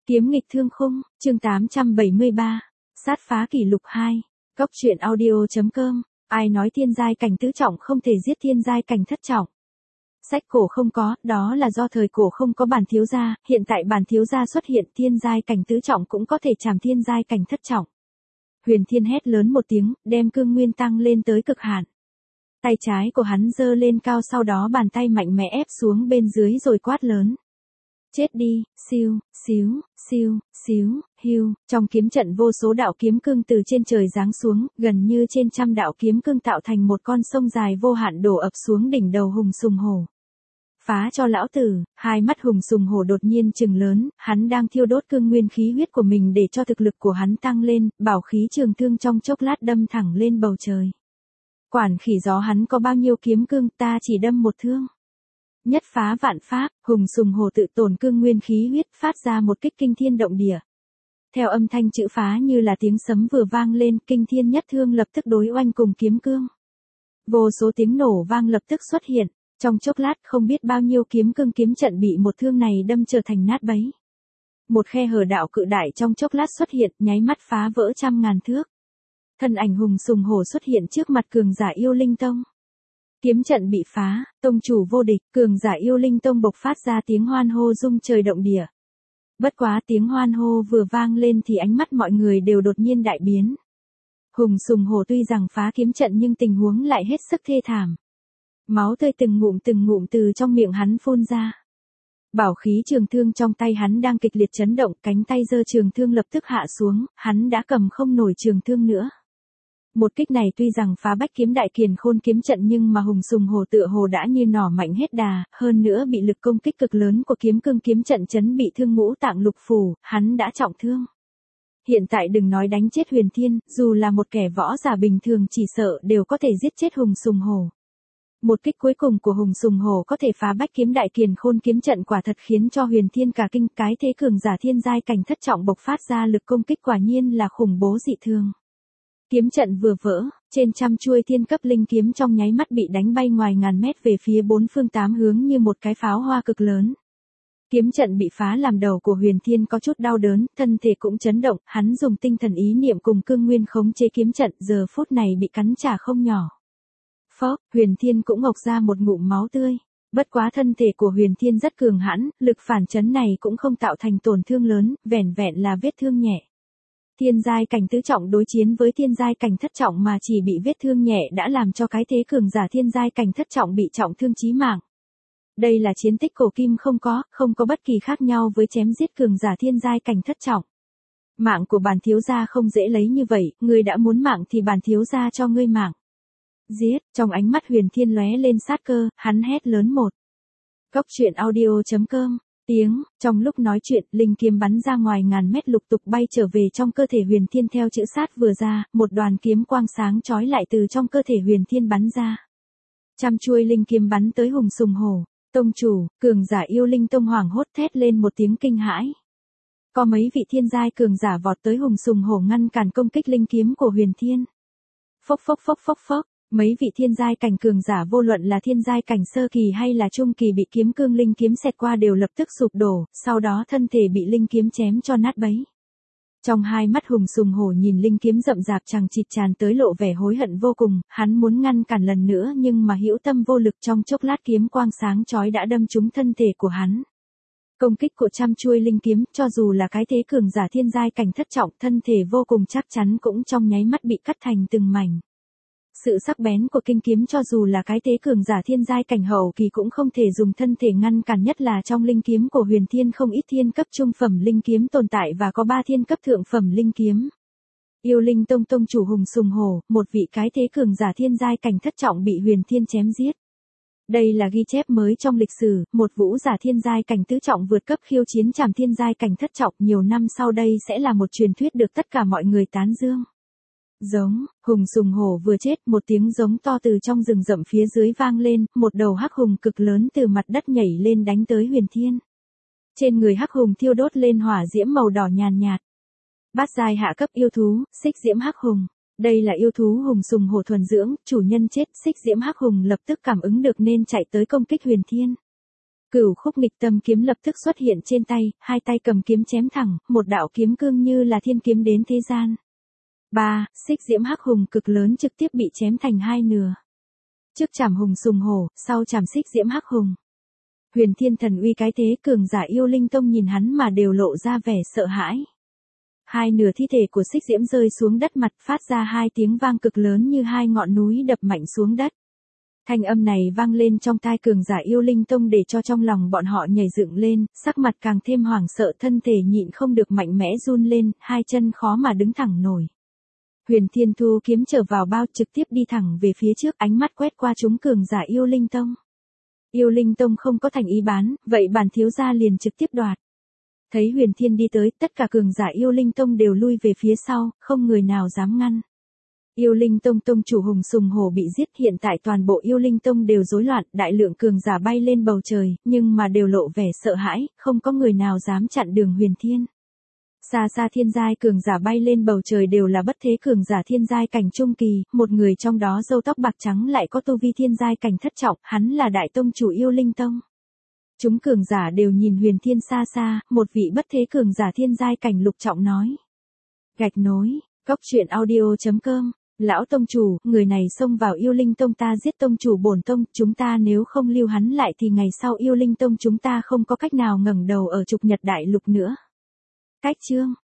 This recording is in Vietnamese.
Kiếm nghịch thương khung, chương 873. Sát phá kỷ lục 2. Cốc truyện audio.com. Ai nói thiên giai cảnh tứ trọng không thể giết thiên giai cảnh thất trọng? Sách cổ không có, đó là do thời cổ không có bản thiếu gia, hiện tại bản thiếu gia xuất hiện, thiên giai cảnh tứ trọng cũng có thể chảm thiên giai cảnh thất trọng. Huyền Thiên hét lớn một tiếng, đem cương nguyên tăng lên tới cực hạn. Tay trái của hắn giơ lên cao, sau đó bàn tay mạnh mẽ ép xuống bên dưới rồi quát lớn. Chết đi, siêu, xíu, siêu, xíu, hưu, trong kiếm trận vô số đạo kiếm cương từ trên trời giáng xuống, gần như trên trăm đạo kiếm cương tạo thành một con sông dài vô hạn đổ ập xuống đỉnh đầu Hùng Sùng Hổ. Phá cho lão tử, hai mắt Hùng Sùng Hổ đột nhiên trừng lớn, hắn đang thiêu đốt cương nguyên khí huyết của mình để cho thực lực của hắn tăng lên, bảo khí trường thương trong chốc lát đâm thẳng lên bầu trời. Quản khỉ gió hắn có bao nhiêu kiếm cương, ta chỉ đâm một thương. Nhất phá vạn pháp, Hùng Sùng Hổ tự tổn cương nguyên khí huyết, phát ra một kích kinh thiên động địa. Theo âm thanh chữ phá như là tiếng sấm vừa vang lên, kinh thiên nhất thương lập tức đối oanh cùng kiếm cương. Vô số tiếng nổ vang lập tức xuất hiện, trong chốc lát không biết bao nhiêu kiếm cương kiếm trận bị một thương này đâm trở thành nát bấy. Một khe hở đạo cự đại trong chốc lát xuất hiện, nháy mắt phá vỡ trăm ngàn thước. Thân ảnh Hùng Sùng Hổ xuất hiện trước mặt cường giả Yêu Linh Tông. Kiếm trận bị phá, tông chủ vô địch, cường giả Yêu Linh Tông bộc phát ra tiếng hoan hô rung trời động địa. Bất quá tiếng hoan hô vừa vang lên thì ánh mắt mọi người đều đột nhiên đại biến. Hùng Sùng Hổ tuy rằng phá kiếm trận nhưng tình huống lại hết sức thê thảm. Máu tươi từng ngụm từ trong miệng hắn phun ra. Bảo khí trường thương trong tay hắn đang kịch liệt chấn động, cánh tay giơ trường thương lập tức hạ xuống, hắn đã cầm không nổi trường thương nữa. Một kích này tuy rằng phá bách kiếm đại kiền khôn kiếm trận nhưng mà Hùng Sùng Hổ tựa hồ đã như nỏ mạnh hết đà, hơn nữa bị lực công kích cực lớn của kiếm cương kiếm trận chấn bị thương ngũ tạng lục phủ, hắn đã trọng thương. Hiện tại đừng nói đánh chết Huyền Thiên, dù là một kẻ võ giả bình thường chỉ sợ đều có thể giết chết Hùng Sùng Hổ. Một kích cuối cùng của Hùng Sùng Hổ có thể phá bách kiếm đại kiền khôn kiếm trận quả thật khiến cho Huyền Thiên cả kinh, cái thế cường giả thiên giai cảnh thất trọng bộc phát ra lực công kích quả nhiên là khủng bố dị thường. Kiếm trận vừa vỡ, trên trăm chuôi thiên cấp linh kiếm trong nháy mắt bị đánh bay ngoài ngàn mét về phía bốn phương tám hướng như một cái pháo hoa cực lớn. Kiếm trận bị phá làm đầu của Huyền Thiên có chút đau đớn, thân thể cũng chấn động, hắn dùng tinh thần ý niệm cùng cương nguyên khống chế kiếm trận, giờ phút này bị cắn trả không nhỏ. Phốc, Huyền Thiên cũng ngộc ra một ngụm máu tươi. Bất quá thân thể của Huyền Thiên rất cường hãn, lực phản chấn này cũng không tạo thành tổn thương lớn, vẻn vẹn là vết thương nhẹ. Thiên giai cảnh tứ trọng đối chiến với thiên giai cảnh thất trọng mà chỉ bị vết thương nhẹ đã làm cho cái thế cường giả thiên giai cảnh thất trọng bị trọng thương chí mạng. Đây là chiến tích cổ kim không có bất kỳ khác nhau với chém giết cường giả thiên giai cảnh thất trọng. Mạng của bản thiếu gia không dễ lấy như vậy, ngươi đã muốn mạng thì bản thiếu gia cho ngươi mạng. Giết, trong ánh mắt Huyền Thiên lóe lên sát cơ, hắn hét lớn một. Cốc truyện audio.com. Trong lúc nói chuyện, linh kiếm bắn ra ngoài ngàn mét lục tục bay trở về trong cơ thể Huyền Thiên theo chữ sát vừa ra, một đoàn kiếm quang sáng chói lại từ trong cơ thể Huyền Thiên bắn ra. Trăm chuôi linh kiếm bắn tới Hùng Sùng Hổ, tông chủ, cường giả Yêu Linh Tông hoảng hốt thét lên một tiếng kinh hãi. Có mấy vị thiên giai cường giả vọt tới Hùng Sùng Hổ ngăn cản công kích linh kiếm của Huyền Thiên. Phốc phốc phốc phốc phốc. Mấy vị thiên giai cảnh cường giả vô luận là thiên giai cảnh sơ kỳ hay là trung kỳ bị kiếm cương linh kiếm xẹt qua đều lập tức sụp đổ, sau đó thân thể bị linh kiếm chém cho nát bấy. Trong hai mắt Hùng Sùng Hổ nhìn linh kiếm rậm rạp chằng chịt tràn tới lộ vẻ hối hận vô cùng, hắn muốn ngăn cản lần nữa nhưng mà hữu tâm vô lực, trong chốc lát kiếm quang sáng chói đã đâm trúng thân thể của hắn. Công kích của trăm chuôi linh kiếm, cho dù là cái thế cường giả thiên giai cảnh thất trọng, thân thể vô cùng chắc chắn cũng trong nháy mắt bị cắt thành từng mảnh. Sự sắc bén của kinh kiếm cho dù là cái thế cường giả thiên giai cảnh hậu kỳ cũng không thể dùng thân thể ngăn cản, nhất là trong linh kiếm của Huyền Thiên không ít thiên cấp trung phẩm linh kiếm tồn tại và có 3 thiên cấp thượng phẩm linh kiếm. Yêu Linh Tông tông chủ Hùng Sùng Hổ, một vị cái thế cường giả thiên giai cảnh thất trọng bị Huyền Thiên chém giết. Đây là ghi chép mới trong lịch sử, một vũ giả thiên giai cảnh tứ trọng vượt cấp khiêu chiến chảm thiên giai cảnh thất trọng, nhiều năm sau đây sẽ là một truyền thuyết được tất cả mọi người tán dương. Giống, Hùng Sùng Hổ vừa chết, một tiếng giống to từ trong rừng rậm phía dưới vang lên, một đầu hắc hùng cực lớn từ mặt đất nhảy lên đánh tới Huyền Thiên. Trên người hắc hùng thiêu đốt lên hỏa diễm màu đỏ nhàn nhạt. Bát giai hạ cấp yêu thú, xích diễm hắc hùng. Đây là yêu thú Hùng Sùng Hổ thuần dưỡng, chủ nhân chết, xích diễm hắc hùng lập tức cảm ứng được nên chạy tới công kích Huyền Thiên. Cửu khúc nghịch tâm kiếm lập tức xuất hiện trên tay, hai tay cầm kiếm chém thẳng, một đạo kiếm cương như là thiên kiếm đến thế gian. Xích diễm hắc hùng cực lớn trực tiếp bị chém thành hai nửa. Trước chảm hùng sùng hổ, sau chảm xích diễm hắc hùng. Huyền Thiên Thần Uy cái thế cường giả Yêu Linh Tông nhìn hắn mà đều lộ ra vẻ sợ hãi. Hai nửa thi thể của xích diễm rơi xuống đất mặt phát ra hai tiếng vang cực lớn như hai ngọn núi đập mạnh xuống đất. Thanh âm này vang lên trong tai cường giả Yêu Linh Tông để cho trong lòng bọn họ nhảy dựng lên, sắc mặt càng thêm hoảng sợ, thân thể nhịn không được mạnh mẽ run lên, hai chân khó mà đứng thẳng nổi. Huyền Thiên thu kiếm trở vào bao trực tiếp đi thẳng về phía trước, ánh mắt quét qua chúng cường giả Yêu Linh Tông. Yêu Linh Tông không có thành ý bán, vậy bản thiếu gia liền trực tiếp đoạt. Thấy Huyền Thiên đi tới, tất cả cường giả Yêu Linh Tông đều lui về phía sau, không người nào dám ngăn. Yêu Linh Tông tông chủ Hùng Sùng Hổ bị giết, hiện tại toàn bộ Yêu Linh Tông đều rối loạn, đại lượng cường giả bay lên bầu trời, nhưng mà đều lộ vẻ sợ hãi, không có người nào dám chặn đường Huyền Thiên. Xa xa thiên giai cường giả bay lên bầu trời đều là bất thế cường giả thiên giai cảnh trung kỳ, một người trong đó râu tóc bạc trắng lại có tu vi thiên giai cảnh thất trọng, hắn là đại tông chủ Yêu Linh Tông. Chúng cường giả đều nhìn Huyền Thiên xa xa, một vị bất thế cường giả thiên giai cảnh lục trọng nói. Gạch nối, coctruyện.audio.com. Lão tông chủ, người này xông vào Yêu Linh Tông ta giết tông chủ bổn tông, chúng ta nếu không lưu hắn lại thì ngày sau Yêu Linh Tông chúng ta không có cách nào ngẩng đầu ở trục nhật đại lục nữa. Cách chương